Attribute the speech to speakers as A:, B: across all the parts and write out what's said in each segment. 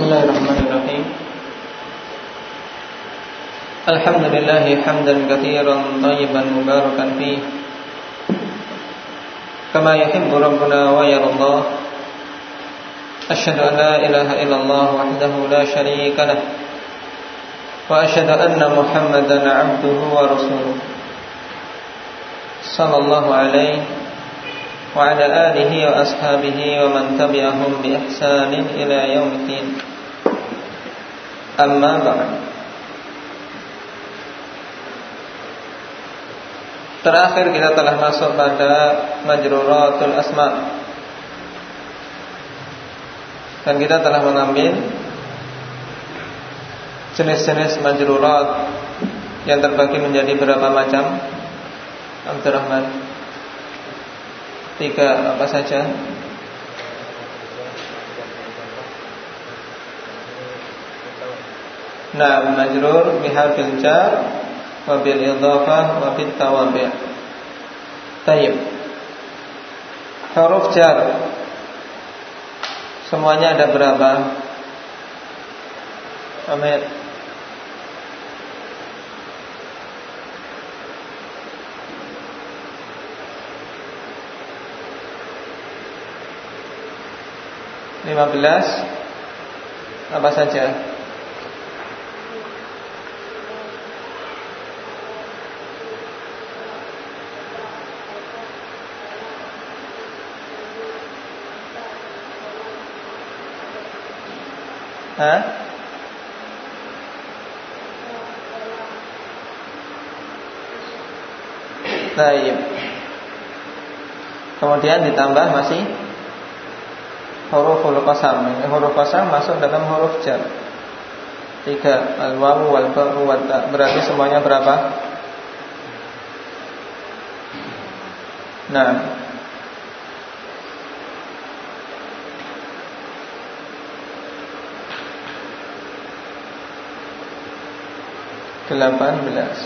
A: Bismillahirrahmanirrahim. Alhamdulillah hamdan katsiran thayyiban mubarakan fihi kama yuhibbu rabbuna wa yarda. Asyhadu an la ilaha illallah wahdahu la syarika lah wa asyhadu anna Muhammadan 'abduhu wa rasuluh sallallahu alaihi wa ala alihi wa ashabihi wa man tabi'ahum bi ihsanin ila yaumiddin. Amma ba'd. Terakhir kita telah masuk pada majruratul asma, dan kita telah mengambil jenis-jenis majrurat yang terbagi menjadi berapa macam? Abdurrahman, 3 apa saja? Nah, majrur biharfil jar wa bil idhafah wa bit tawabi'. Tayyib. Huruf jar semuanya ada berapa? Ahmed. Belas. Apa saja? Baik. Kemudian ditambah masih huruful qasam. Huruf qasam masuk dalam huruf jar. 3, al-wawu wal ba'u wal ta. Berarti semuanya berapa? Nah, 18.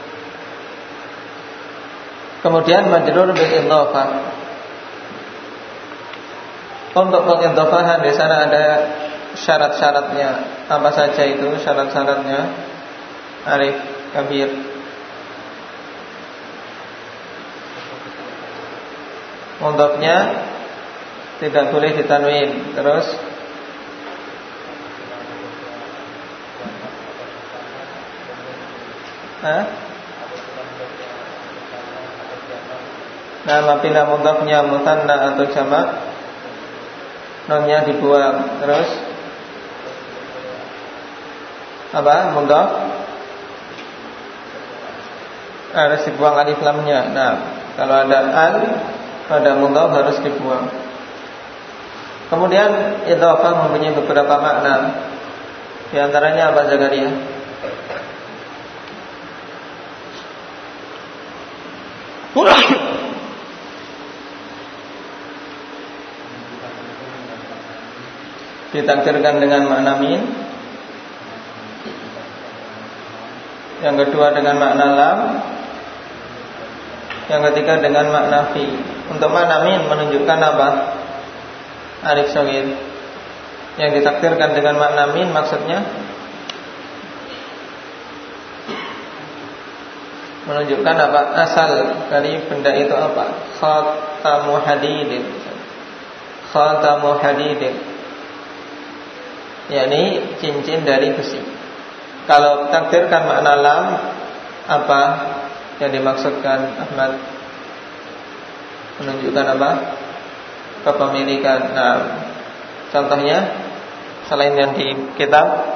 A: Kemudian majrur bil idhafah. Untuk pengidhafahan di sana ada syarat-syaratnya. Apa saja itu syarat-syaratnya? Arif, Kabir. Mudhafnya tidak boleh ditanwin. Terus nah, apabila mudhafnya mutsanna atau jamak, nonnya dibuang. Terus apa? Mudhaf harus dibuang alif lamnya. Nah, kalau ada al pada mudhaf harus dibuang. Kemudian idhafah mempunyai beberapa makna. Di antaranya apa, Zakaria? Ditakdirkan dengan makna min. Yang kedua dengan makna lam. Yang ketiga dengan makna fi. Untuk makna min menunjukkan apa? Alif shagir. Yang ditakdirkan dengan makna min maksudnya menunjukkan apa? Asal dari benda itu apa? Khatamu hadidin. Khatamu hadidin, yakni cincin dari besi. Kalau takdirkan makna lam, apa yang dimaksudkan, Ahmad? Menunjukkan apa? Kepemilikan. Nah, contohnya selain yang di kitab,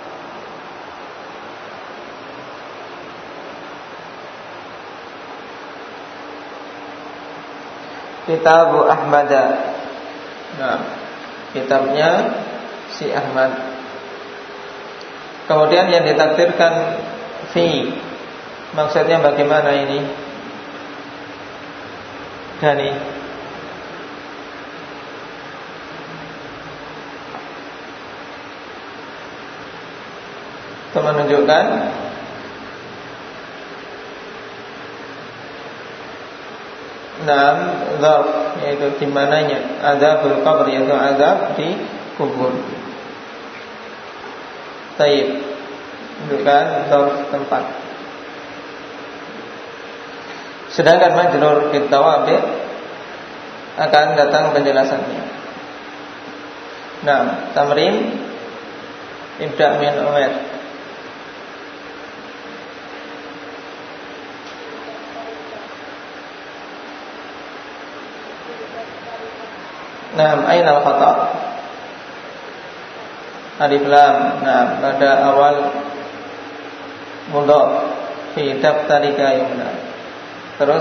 A: Kitabu Ahmada. Nah, kitabnya si Ahmad. Kemudian yang ditakdirkan fi, maksudnya bagaimana ini? Dani. Itu menunjukkan dzarf, yaitu di mananya azabul qabr, yaitu azab di kubur. Taib, menunjukkan dzarf tempat. Sedangkan majrur bil tawabi' akan datang penjelasannya. Nah, tamrin ibda' min Umair. Nah, aina al-khata'? Alif lam. Nah, pada awal mudhaf fi daftarika yumna. Terus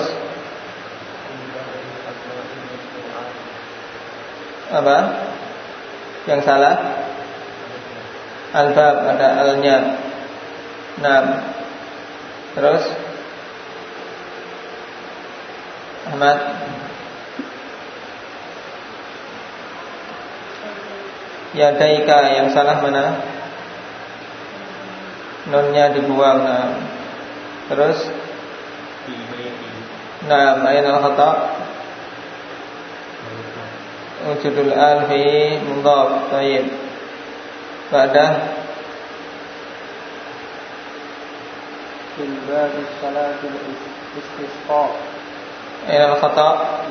A: apa? Yang salah? Al-bab, ada al-nya. Nah, terus Ahmad. Yadaika, yang salah mana? Nunnya dibuang. Nah, terus nah, ainal khata' wujudul al fi mudhaf. Baik. Ba'da fil bab salatul istisqa. Ainal khata'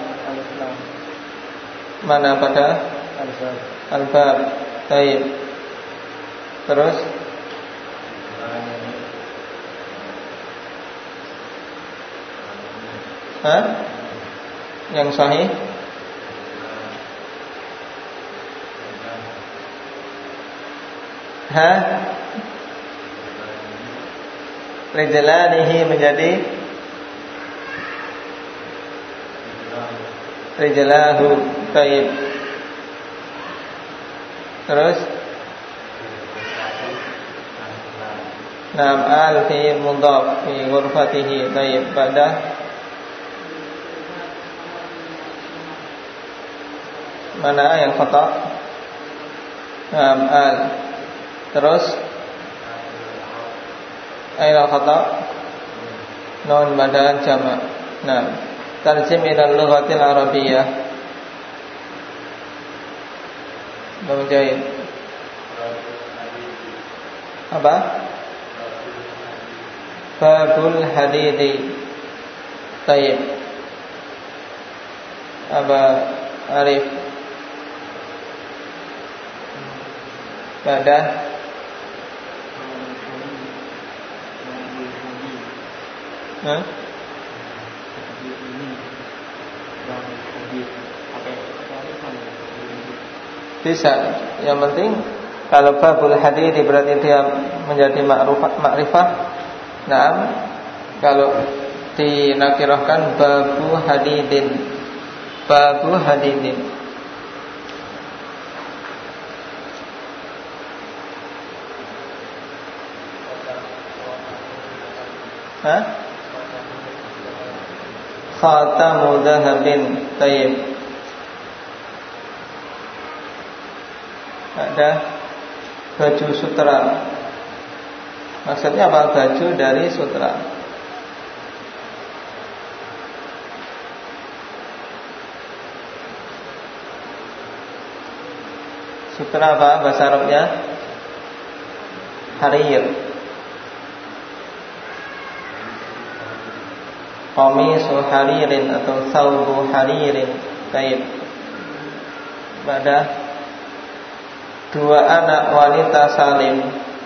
A: mana pada al-bab. Baik. Terus yang sahih rijlanihi menjadi rijlahu. Baik. Terus nam al fi mudhaf fi ghurfatihi. Baik. Pada mana yang khata? Nam al. Terus aina khata? Nun badal jama'. Nah, tarjim ila lughatil arabiyyah. Mujahid. Apa? Babul hadidi. Taib. Aba Arif. Pada bisa. Yang penting kalau babul hadidi berarti dia menjadi ma'rifah. Naam. Kalau dinakirahkan babu hadidin. Babu hadidin. Khatamu dhahabin. Taib. Ada baju sutra. Maksudnya apa? Baju dari sutra. Sutra apa bahasa Arabnya? Harir. Qamisu haririn atau thawbu haririn. Baik. Pada dua anak wanita salim.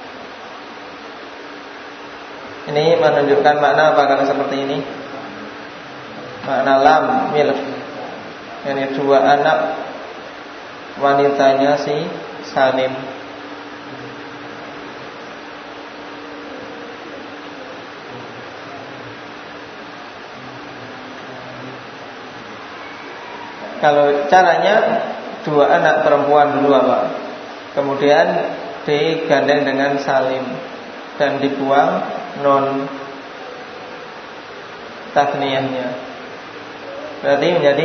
A: Ini menunjukkan makna apa kalau seperti ini? Makna lam milk. Yani dua anak wanitanya si salim. Kalau caranya dua anak perempuan dulu apa? Kemudian digandeng dengan salim dan dibuang non takniyahnya. Berarti menjadi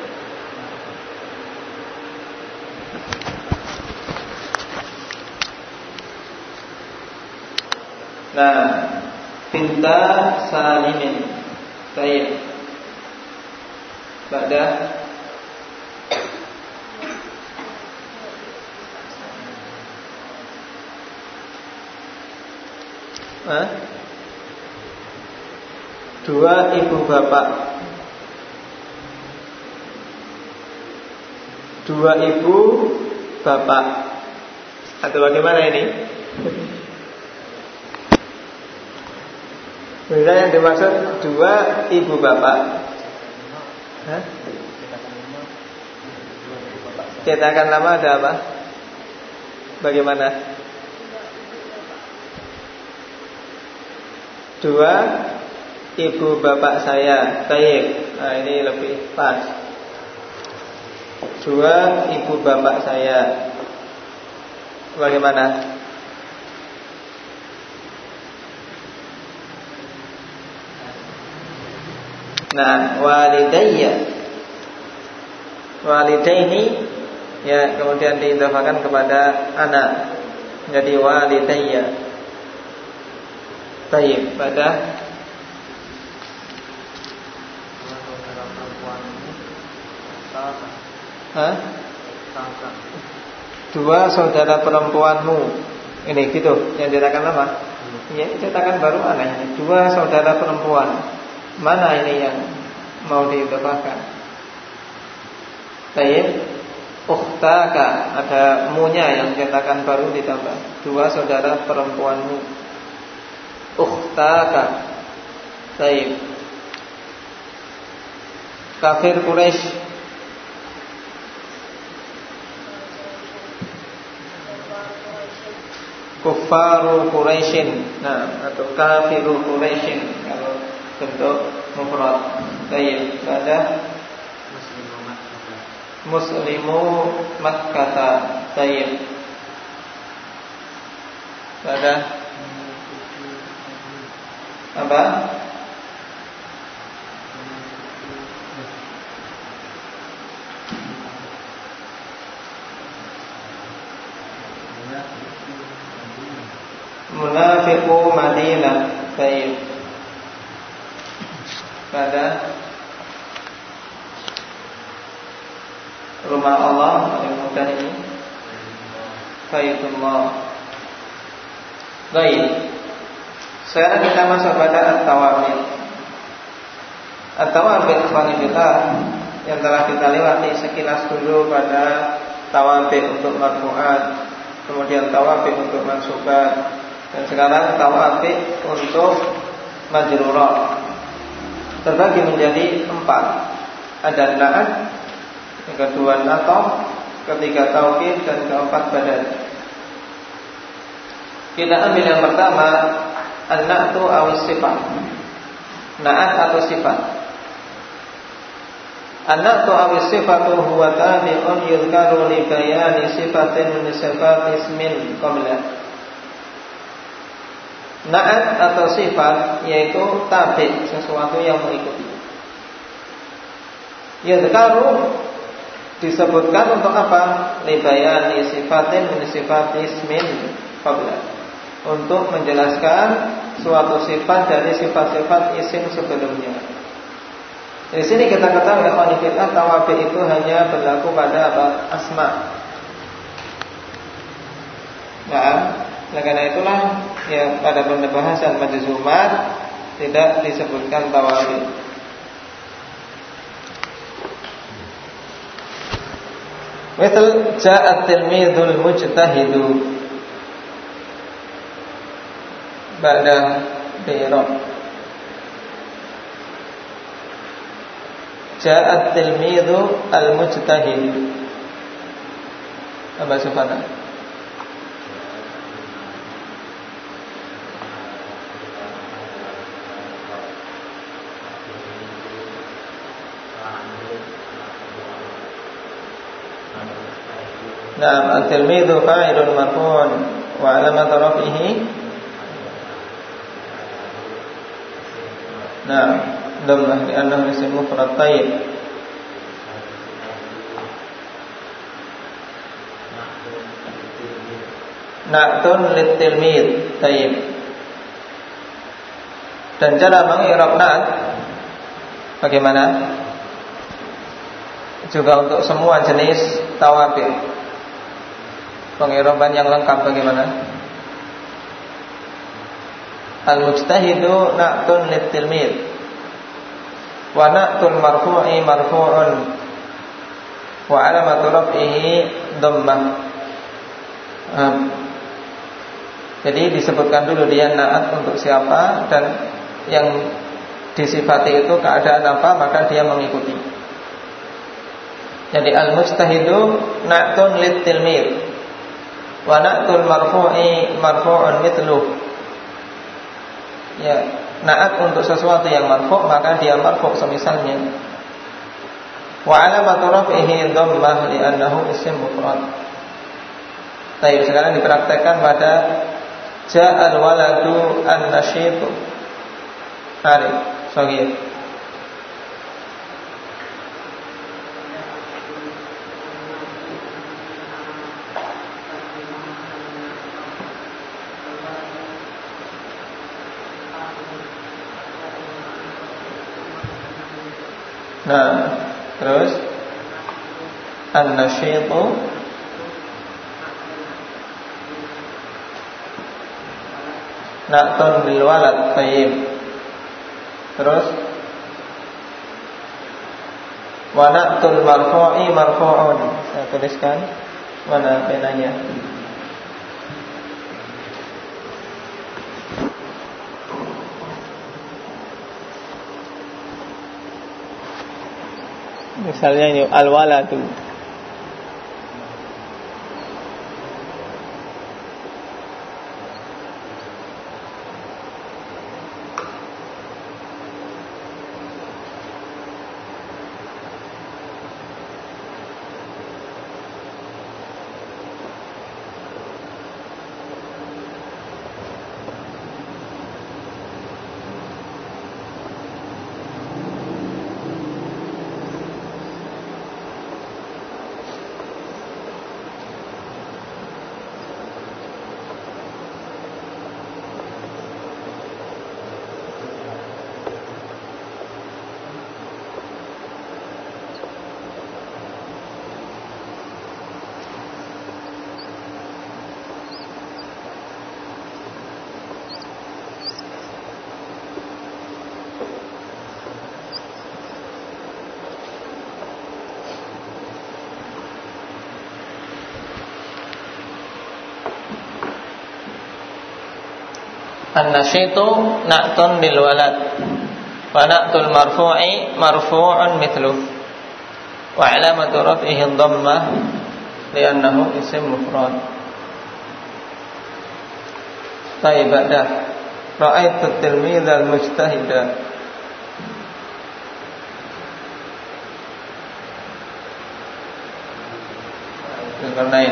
A: nah binta salimin. Baik. Pada Hah? Dua ibu bapak. Dua ibu bapak. Atau bagaimana ini? Bila yang dimaksud dua ibu bapak. Hah? Cetakan lama ada apa? Bagaimana? Dua ibu bapak saya. Baik. Nah ini lebih pas. Dua ibu bapak saya. Bagaimana? Nah, walidaini ya kemudian diidhafakan kepada anak. Jadi walidayya. Baik, pada dua saudara perempuanmu. Ini gitu, yang cetakan apa? Ya, cetakan baru aneh. Dua saudara perempuan. Mana ini yang mau diidhafakan? Baik. Ukhtaka, ada munya yang cetakan baru ditambah. Dua saudara perempuanmu. Ukhtaka. Baik. Kafir Quraisy. Kuffaru Quraisyin. Nah, atau kafiru Quraisyin kalau bentuk mufrad. Baik, ada Muslimu Makkah. Baik. Ada apa? Munafiqu Madinah. Baik. Pada rumah Allah yang mudah ini Baitullah. Baik. Sekarang kita masuk pada at-tawabit. At-tawabit yang telah kita lewati sekilas dulu pada tawabit untuk marfu'at, kemudian tawabit untuk mansubat, dan sekarang tawabit untuk majrurat. Terbagi menjadi 4. Ada na'at, yang kedua natoh, ketiga taukid, dan keempat badal. Kita ambil yang pertama, an-na'tu awis sifat. Na'at atau sifat. An-na'tu awis sifatu huwa tabi'un yudhkaru li bayani sifatin min sifat ismin qabla. Na'at atau sifat yaitu tabi', sesuatu yang mengikuti. Yudhkaru disebutkan untuk apa? Li bayani sifatin min sifat ismin qabla. Untuk menjelaskan suatu sifat dari sifat-sifat isim sebelumnya. Di sini kita ketahui ikhwanifillah, tawabi itu hanya berlaku pada apa? Asma. Nah, karena itulah ya pada pembahasan majzumat tidak disebutkan tawabi. Misal ja'at tilmidul mujtahidu ba'da bi'rab. Ja'at tilmidu al-mujtahid. Apa sifatnya? Naam, at-tilmidu fa'ilun marfu'un wa 'alamat rafihi. Naam, dhammah li'annahu ism mufrad. Tayyib. Na'tun lit-tilmid. Tayyib. Dan cara mengi'rab na'at bagaimana? Juga untuk semua jenis tawabi. Pengi'raban yang lengkap bagaimana? Al-mujtahidu na'tun lit-tilmid wa na'tul marfu'i marfu'un wa alamatu raf'ihi dhammah. Jadi disebutkan dulu dia na'at untuk siapa dan yang disifati itu keadaan apa, maka dia mengikuti. Jadi al-mujtahidu na'tun lit-tilmid wa na'tul marfu'i marfu'un mithluh. Ya, na'at untuk sesuatu yang marfu' maka dia marfu' semisalnya. Wa alamatu raf'ihi dhammah li'annahu ism mufrad. Baik, sekarang dipraktekkan pada ja'al waladu an-nashitu. Hari, shagir. Nah, terus an-nashitu na'tun bil walad. Baik. Terus wa na'tul marfu'i marfu'un. Saya tuliskan mana penanya. Misalnya ini al-waladu. An-nashitu na'tun bil walad wa na'tul marfu'i marfu'un mithluh wa alamatu raf'ihi dhammah li'annahu ism mufrad. Baik, ba'da ra'aitu at-tilmidha al-mujtahida. Al-Qarnain.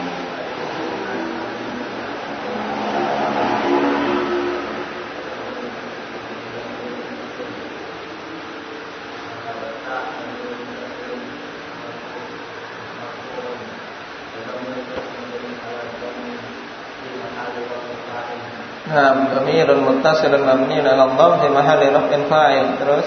A: Dhamirun muttasilun mabniun 'ala dhamm fi mahalli raf'in fa'il. Terus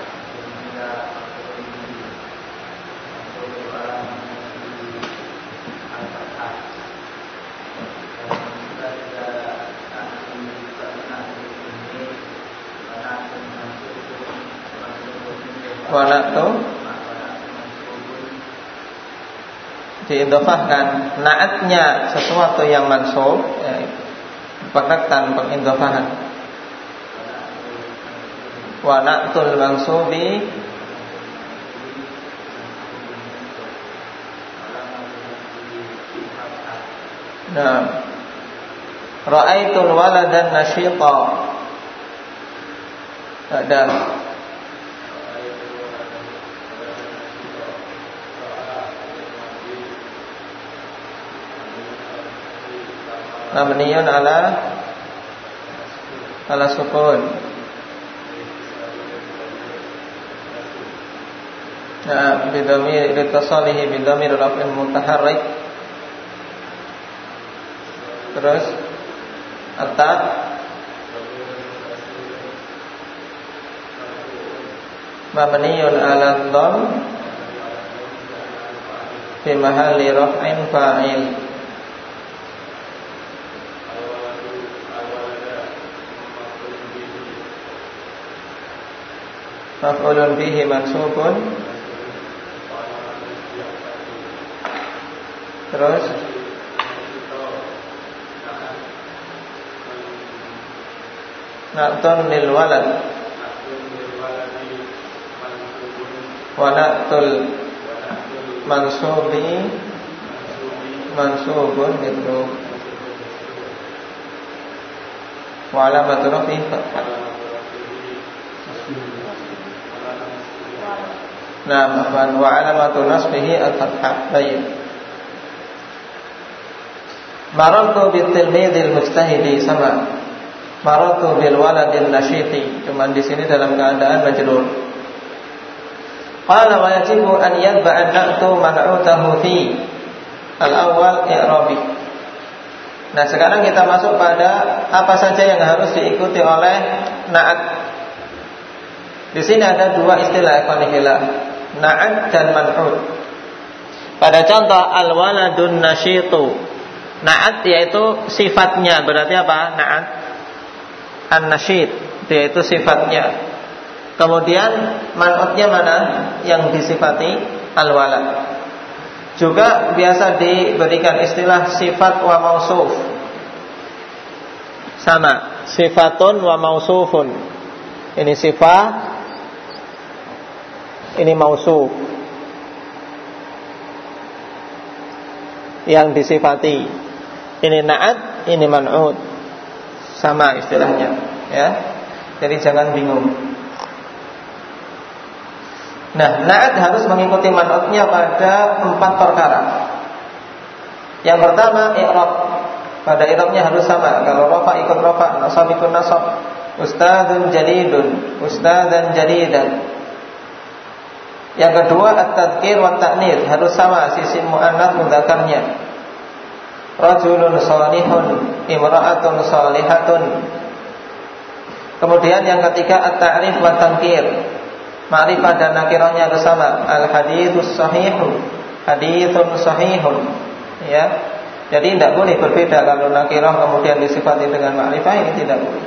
A: walatu diidhofahkan na'atnya sesuatu yang mansub, pakatan pengidhofahan. Wa na'tul mansubi nah ra'aitul waladan nasyita. Ada mabniyun ala sukun. Nah, bidhamir litasalihi bidhamir raf'in mutaharrik. Terus atta mabniyun ala dhamm fi mahalli raf'in fa'il. maf'ulun bihi mansubun. Terus na'tun lil walad wa na'tul mansubi mansubun itu wa alamatu rafi wa alamatu nasbihi al-fathah. Baik. Marartu bil tilmidil mujtahidi sama marartu bil waladin nasyiti, cuman di sini dalam keadaan majrur. Qala wa yajibu an yadba'a na'tu man'utahu fi al-awwal i'rabi. Nah, sekarang kita masuk pada apa saja yang harus diikuti oleh na'at. Di sini ada dua istilah ikhwanillah, na'at dan man'ut. Pada contoh al-waladun nasyitu, na'at yaitu sifatnya, berarti apa? Na'at an-nasyid yaitu sifatnya. Kemudian man'utnya mana? Yang disifati al-walad. Juga biasa diberikan istilah sifat wa mausuf. Sama, sifatun wa mausufun. Ini sifat, ini mausuf. Yang disifati. Ini na'at, ini man'ut. Sama istilahnya, ya. Jadi jangan bingung. Nah, na'at harus mengikuti man'utnya pada 4 perkara. Yang pertama, i'rab. Pada i'rabnya harus sama. Kalau rafa ikut rafa, nasab ikut nasab. Ustadzun jadidun, ustadzan jadidan. Yang kedua, at-tadhkir wa ta'nits, harus sama sisi muannats mudzakarnya. Rajulun salihun, imra'atun salihatun. Kemudian yang ketiga, at-ta'rif wa tankir. Ma'rifah dan nakirahnya bersama. Al-haditsus sahihu, haditsun sahihun. Ya. Jadi tidak boleh berbeda. Kalau nakirah kemudian disifati dengan ma'rifah, ini tidak boleh.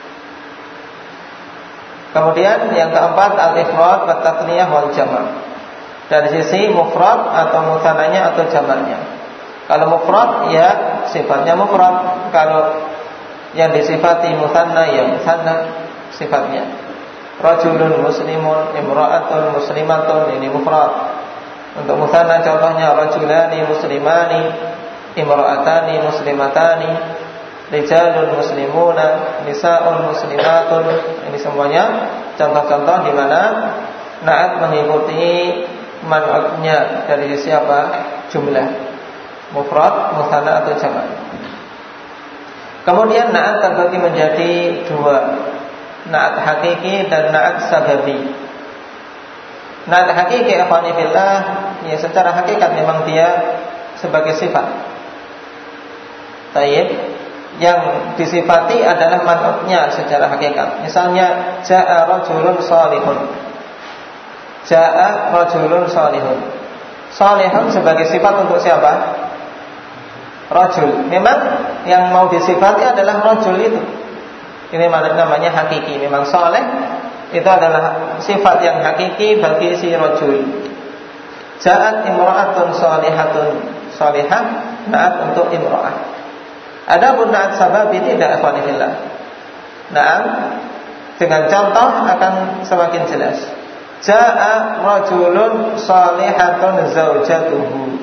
A: Kemudian yang keempat, al-ifrad wa tatniyah wal jama'. Dari sisi mufrad atau mutsananya atau jamaknya. Kalau mufrad ya sifatnya mufrad. Kalau yang disifati mutsanna ya mutsanna sifatnya. Rajulun muslimun, imra'atun muslimatun, ini mufrad. Untuk mutsanna contohnya rajulani muslimani, imra'atani muslimatani, rijalun muslimuna, nisa'un muslimatun. Ini semuanya contoh-contoh di mana na'at mengikuti man'utnya dari siapa? Jumlah mufrad, mutsanna atau jamak. Kemudian na'at terbagi menjadi 2. Na'at hakiki dan na'at sababi. Na'at hakiki akhwani fillah, ya secara hakikat memang dia sebagai sifat. Tayyib, yang disifati adalah man'utnya secara hakikat. Misalnya ja'a rajulun salihun. Ja'a rajulun salihun. Salihun sebagai sifat untuk siapa? Rajul. Memang yang mau disifati adalah rajul itu. Ini namanya hakiki. Memang saleh itu adalah sifat yang hakiki bagi si rajul. Ja'at imra'atun salihatun, salihah, na'at untuk imra'ah. Adapun na'at sababi tidak, akhwani fillah. Nah, dengan contoh akan semakin jelas. Ja'a rajulun salihatun zaujatuhu.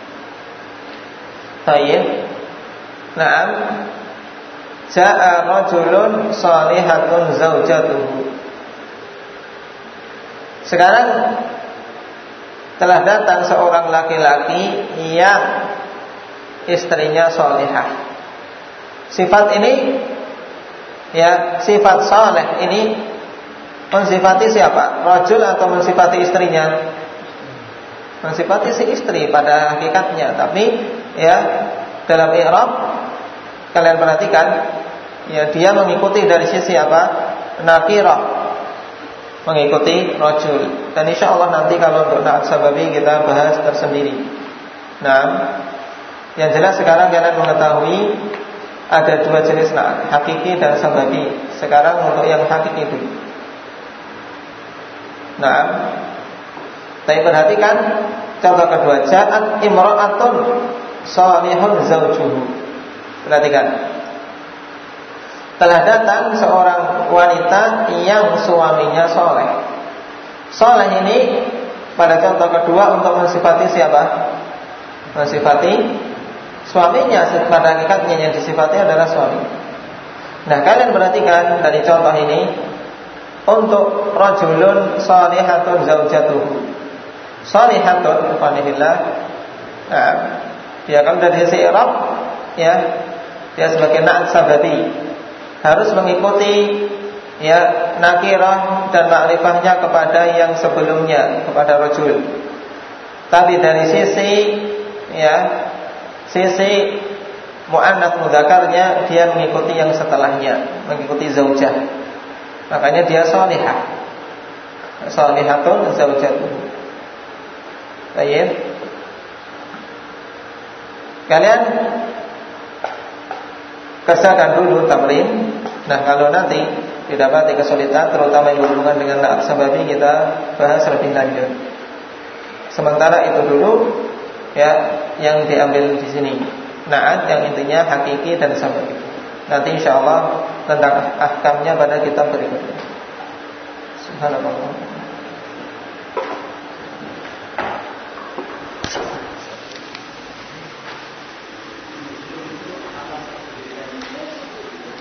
A: Baik. Nah, ja'a rajulun salihatun zaujatuhu. Sekarang telah datang seorang laki-laki yang istrinya salihah. Sifat ini, ya, sifat saleh ini mensifati siapa? Rajul atau mensifati istrinya? Mensifati si istri pada hakikatnya. Tapi ya dalam i'rab kalian perhatikan, ya dia mengikuti dari sisi apa? Nakirah, mengikuti rajul. Dan insya Allah nanti kalau untuk na'at sababi kita bahas tersendiri. Nah, yang jelas sekarang kalian mengetahui ada 2 jenis na'at, hakiki dan sababi. Sekarang untuk yang hakiki dulu. Nah, tapi perhatikan contoh kedua, ja'at imra'atun salihun zawjuhu. Perhatikan, telah datang seorang wanita yang suaminya soleh. Soleh ini pada contoh kedua untuk mensifati siapa? Mensifati suaminya. Pada hakikatnya yang disifati adalah suami. Nah, kalian perhatikan dari contoh ini, untuk rajulun salihatun zaujatuhu. Salihatun alhamdulillah. Nah, dia kalau dari sisi i'rab ya, dia sebagai na'at sababi, harus mengikuti ya nakirah dan ma'rifahnya kepada yang sebelumnya, kepada rajul. Tapi dari sisi ya, sisi mu'annats mudzakarnya, dia mengikuti yang setelahnya, mengikuti zaujah. Makanya dia salihah. Salihatun zaujatuhu. Baik. Kalian kerjakan dulu tamrin. Nah, kalau nanti didapati kesulitan, terutama yang berhubungan dengan na'at sababi, kita bahas lebih lanjut. Sementara itu dulu ya yang diambil di sini. Na'at yang intinya hakiki dan sababi. Nanti insyaallah tentang ahkamnya pada kitab berikutnya. Subhanallah.